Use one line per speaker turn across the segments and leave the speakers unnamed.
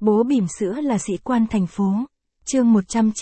Bố bỉm sữa là sĩ quan thành phố. Chương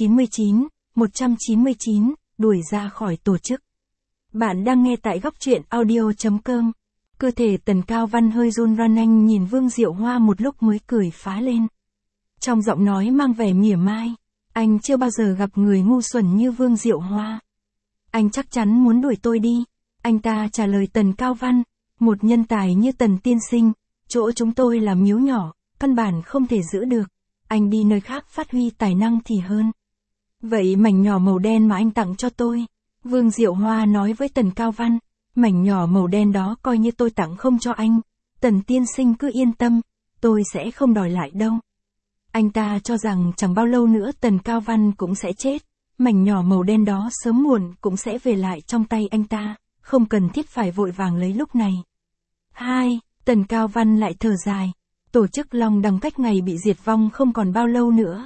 199, đuổi ra khỏi tổ chức. Bạn đang nghe tại góc truyện audio.com. Cơ thể Tần Cao Văn hơi run run, anh nhìn Vương Diệu Hoa một lúc mới cười phá lên. Trong giọng nói mang vẻ mỉa mai, anh chưa bao giờ gặp người ngu xuẩn như Vương Diệu Hoa. Anh chắc chắn muốn đuổi tôi đi. Anh ta trả lời Tần Cao Văn, một nhân tài như Tần tiên sinh, chỗ chúng tôi là miếu nhỏ, căn bản không thể giữ được. Anh đi nơi khác phát huy tài năng thì hơn. Vậy mảnh nhỏ màu đen mà anh tặng cho tôi, Vương Diệu Hoa nói với Tần Cao Văn, mảnh nhỏ màu đen đó coi như tôi tặng không cho anh. Tần tiên sinh cứ yên tâm, tôi sẽ không đòi lại đâu. Anh ta cho rằng chẳng bao lâu nữa Tần Cao Văn cũng sẽ chết. Mảnh nhỏ màu đen đó sớm muộn cũng sẽ về lại trong tay anh ta, không cần thiết phải vội vàng lấy lúc này. Tần Cao Văn lại thở dài. Tổ chức Long Đằng cách ngày bị diệt vong không còn bao lâu nữa.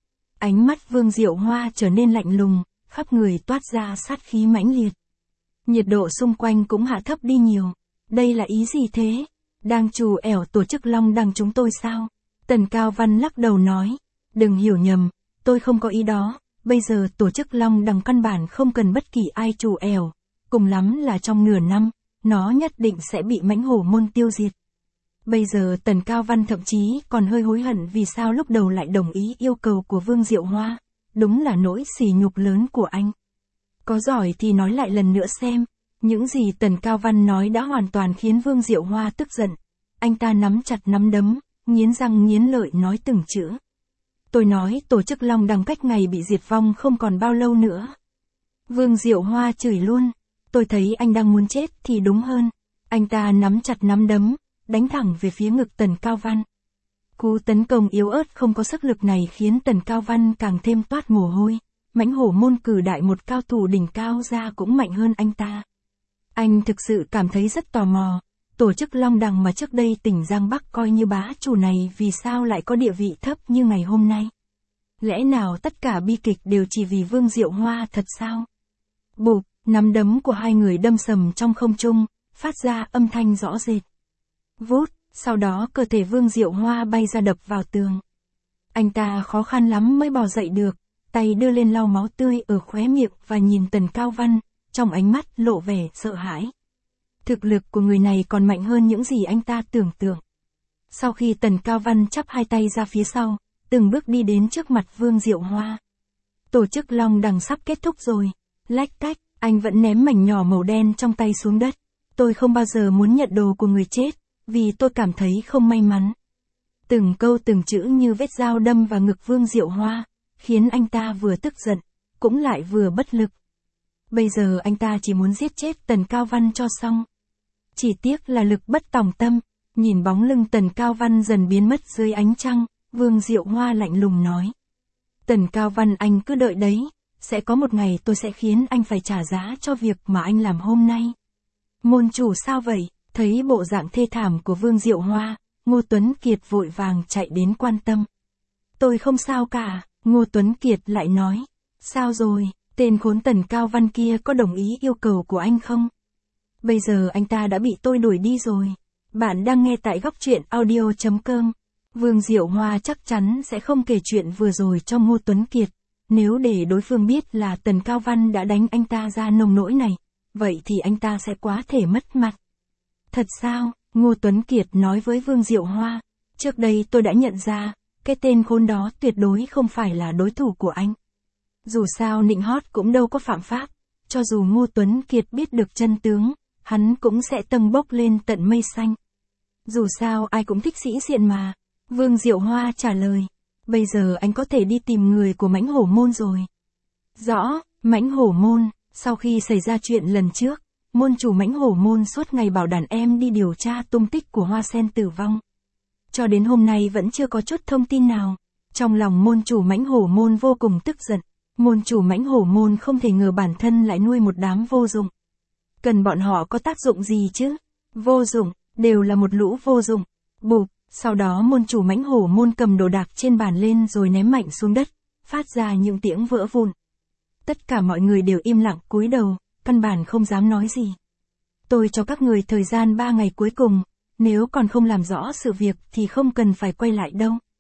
Ánh mắt Vương Diệu Hoa trở nên lạnh lùng, khắp người toát ra sát khí mãnh liệt. Nhiệt độ xung quanh cũng hạ thấp đi nhiều. Đây là ý gì thế? Đang trù ẻo tổ chức Long Đằng chúng tôi sao? Tần Cao Văn lắc đầu nói. Đừng hiểu nhầm, tôi không có ý đó. Bây giờ tổ chức Long Đằng căn bản không cần bất kỳ ai trù ẻo. Cùng lắm là trong nửa năm, nó nhất định sẽ bị mãnh hổ môn tiêu diệt. Bây giờ Tần Cao Văn thậm chí còn hơi hối hận vì sao lúc đầu lại đồng ý yêu cầu của Vương Diệu Hoa. Đúng là nỗi sỉ nhục lớn của anh. Có giỏi thì nói lại lần nữa xem. Những gì Tần Cao Văn nói đã hoàn toàn khiến Vương Diệu Hoa tức giận. Anh ta nắm chặt nắm đấm, nghiến răng nghiến lợi nói từng chữ. Tôi nói tổ chức Long Đằng cách ngày bị diệt vong không còn bao lâu nữa. Vương Diệu Hoa chửi luôn. Tôi thấy anh đang muốn chết thì đúng hơn. Anh ta nắm chặt nắm đấm, đánh thẳng về phía ngực Tần Cao Văn. Cú tấn công yếu ớt không có sức lực này khiến Tần Cao Văn càng thêm toát mồ hôi. Mãnh hổ môn cử đại một cao thủ đỉnh cao ra cũng mạnh hơn anh ta. Anh thực sự cảm thấy rất tò mò. Tổ chức Long Đằng mà trước đây tỉnh Giang Bắc coi như bá chủ này vì sao lại có địa vị thấp như ngày hôm nay? Lẽ nào tất cả bi kịch đều chỉ vì Vương Diệu Hoa thật sao? Bụp, nắm đấm của hai người đâm sầm trong không trung, phát ra âm thanh rõ rệt. Vút, sau đó cơ thể Vương Diệu Hoa bay ra đập vào tường. Anh ta khó khăn lắm mới bò dậy được, tay đưa lên lau máu tươi ở khóe miệng và nhìn Tần Cao Văn, trong ánh mắt lộ vẻ sợ hãi. Thực lực của người này còn mạnh hơn những gì anh ta tưởng tượng. Sau khi Tần Cao Văn chắp hai tay ra phía sau, từng bước đi đến trước mặt Vương Diệu Hoa. Tổ chức Long Đằng sắp kết thúc rồi. Lách tách, anh vẫn ném mảnh nhỏ màu đen trong tay xuống đất. Tôi không bao giờ muốn nhận đồ của người chết, vì tôi cảm thấy không may mắn. Từng câu từng chữ như vết dao đâm vào ngực Vương Diệu Hoa, khiến anh ta vừa tức giận, cũng lại vừa bất lực. Bây giờ anh ta chỉ muốn giết chết Tần Cao Văn cho xong. Chỉ tiếc là lực bất tòng tâm, nhìn bóng lưng Tần Cao Văn dần biến mất dưới ánh trăng, Vương Diệu Hoa lạnh lùng nói. Tần Cao Văn anh cứ đợi đấy, sẽ có một ngày tôi sẽ khiến anh phải trả giá cho việc mà anh làm hôm nay. Môn chủ sao vậy? Thấy bộ dạng thê thảm của Vương Diệu Hoa, Ngô Tuấn Kiệt vội vàng chạy đến quan tâm. Tôi không sao cả, Ngô Tuấn Kiệt lại nói. Sao rồi, tên khốn Tần Cao Văn kia có đồng ý yêu cầu của anh không? Bây giờ anh ta đã bị tôi đuổi đi rồi. Bạn đang nghe tại góc truyện audio.com. Vương Diệu Hoa chắc chắn sẽ không kể chuyện vừa rồi cho Ngô Tuấn Kiệt. Nếu để đối phương biết là Tần Cao Văn đã đánh anh ta ra nông nỗi này, vậy thì anh ta sẽ quá thể mất mặt. Thật sao? Ngô Tuấn Kiệt nói với Vương Diệu Hoa. Trước đây tôi đã nhận ra, cái tên khốn đó tuyệt đối không phải là đối thủ của anh. Dù sao nịnh hót cũng đâu có phạm pháp. Cho dù Ngô Tuấn Kiệt biết được chân tướng, hắn cũng sẽ tâng bốc lên tận mây xanh. Dù sao ai cũng thích sĩ diện mà. Vương Diệu Hoa trả lời. Bây giờ anh có thể đi tìm người của mãnh hổ môn rồi. Rõ, mãnh hổ môn. Sau khi xảy ra chuyện lần trước, môn chủ mãnh hổ môn suốt ngày bảo đàn em đi điều tra tung tích của Hoa Sen tử vong. Cho đến hôm nay vẫn chưa có chút thông tin nào. Trong lòng môn chủ mãnh hổ môn vô cùng tức giận. Môn chủ mãnh hổ môn không thể ngờ bản thân lại nuôi một đám vô dụng. Cần bọn họ có tác dụng gì chứ? Vô dụng, đều là một lũ vô dụng. Bụp, sau đó môn chủ mãnh hổ môn cầm đồ đạc trên bàn lên rồi ném mạnh xuống đất, phát ra những tiếng vỡ vụn. Tất cả mọi người đều im lặng cúi đầu, căn bản không dám nói gì. Tôi cho các người thời gian 3 ngày cuối cùng, nếu còn không làm rõ sự việc thì không cần phải quay lại đâu.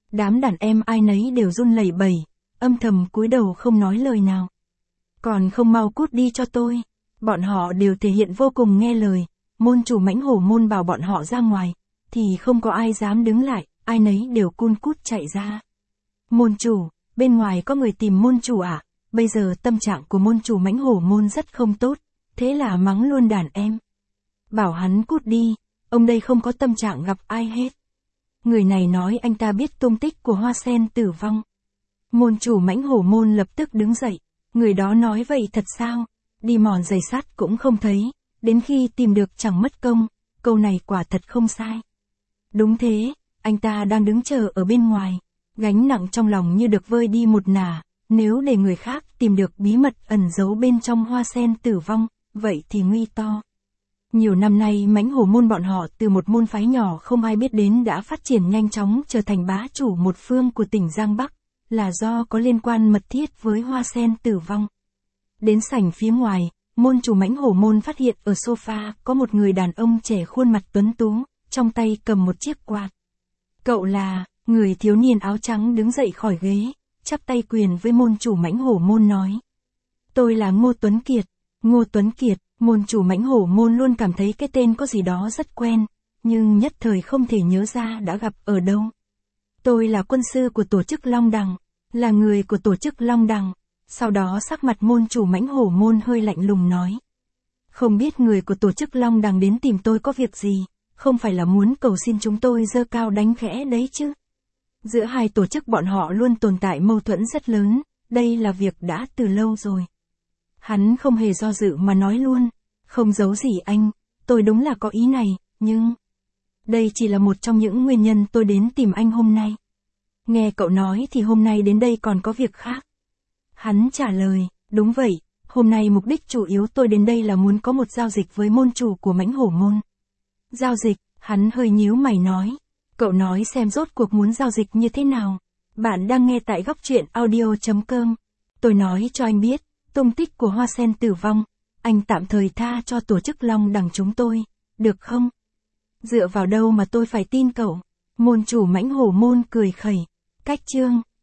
Đám đàn em ai nấy đều run lẩy bẩy, âm thầm cúi đầu không nói lời nào. Còn không mau cút đi cho tôi. Bọn họ đều thể hiện vô cùng nghe lời, môn chủ Mãnh Hổ môn bảo bọn họ ra ngoài, thì không có ai dám đứng lại, ai nấy đều cun cút chạy ra. Môn chủ, bên ngoài có người tìm môn chủ à? Bây giờ tâm trạng của môn chủ Mãnh Hổ môn rất không tốt, thế là mắng luôn đàn em. Bảo hắn cút đi, ông đây không có tâm trạng gặp ai hết. Người này nói anh ta biết tung tích của Hoa Sen tử vong. Môn chủ Mãnh Hổ môn lập tức đứng dậy, người đó nói vậy thật sao? Đi mòn giày sắt cũng không thấy, đến khi tìm được chẳng mất công, câu này quả thật không sai. Đúng thế, anh ta đang đứng chờ ở bên ngoài, gánh nặng trong lòng như được vơi đi một nửa, nếu để người khác tìm được bí mật ẩn giấu bên trong Hoa Sen tử vong, vậy thì nguy to. Nhiều năm nay Mãnh Hổ môn bọn họ từ một môn phái nhỏ không ai biết đến đã phát triển nhanh chóng trở thành bá chủ một phương của tỉnh Giang Bắc, là do có liên quan mật thiết với Hoa Sen tử vong. Đến sảnh phía ngoài, môn chủ Mãnh Hổ môn phát hiện ở sofa có một người đàn ông trẻ khuôn mặt tuấn tú, trong tay cầm một chiếc quạt. Cậu là, người thiếu niên áo trắng đứng dậy khỏi ghế, chắp tay quyền với môn chủ Mãnh Hổ môn nói. Tôi là Ngô Tuấn Kiệt. Ngô Tuấn Kiệt, môn chủ Mãnh Hổ môn luôn cảm thấy cái tên có gì đó rất quen, nhưng nhất thời không thể nhớ ra đã gặp ở đâu. Tôi là quân sư của tổ chức Long Đằng, là người của tổ chức Long Đằng. Sau đó sắc mặt môn chủ Mãnh Hổ môn hơi lạnh lùng nói. Không biết người của tổ chức Long Đằng đến tìm tôi có việc gì, không phải là muốn cầu xin chúng tôi giơ cao đánh khẽ đấy chứ. Giữa hai tổ chức bọn họ luôn tồn tại mâu thuẫn rất lớn, đây là việc đã từ lâu rồi. Hắn không hề do dự mà nói luôn, không giấu gì anh, tôi đúng là có ý này, nhưng... Đây chỉ là một trong những nguyên nhân tôi đến tìm anh hôm nay. Nghe cậu nói thì hôm nay đến đây còn có việc khác. Hắn trả lời, đúng vậy, hôm nay mục đích chủ yếu tôi đến đây là muốn có một giao dịch với môn chủ của Mãnh Hổ môn. Giao dịch, hắn hơi nhíu mày nói. Cậu nói xem rốt cuộc muốn giao dịch như thế nào. Bạn đang nghe tại góc truyện audio.com. Tôi nói cho anh biết, tung tích của Hoa Sen tử vong, anh tạm thời tha cho tổ chức Long Đằng chúng tôi, được không? Dựa vào đâu mà tôi phải tin cậu? Môn chủ Mãnh Hổ môn cười khẩy. Cách chương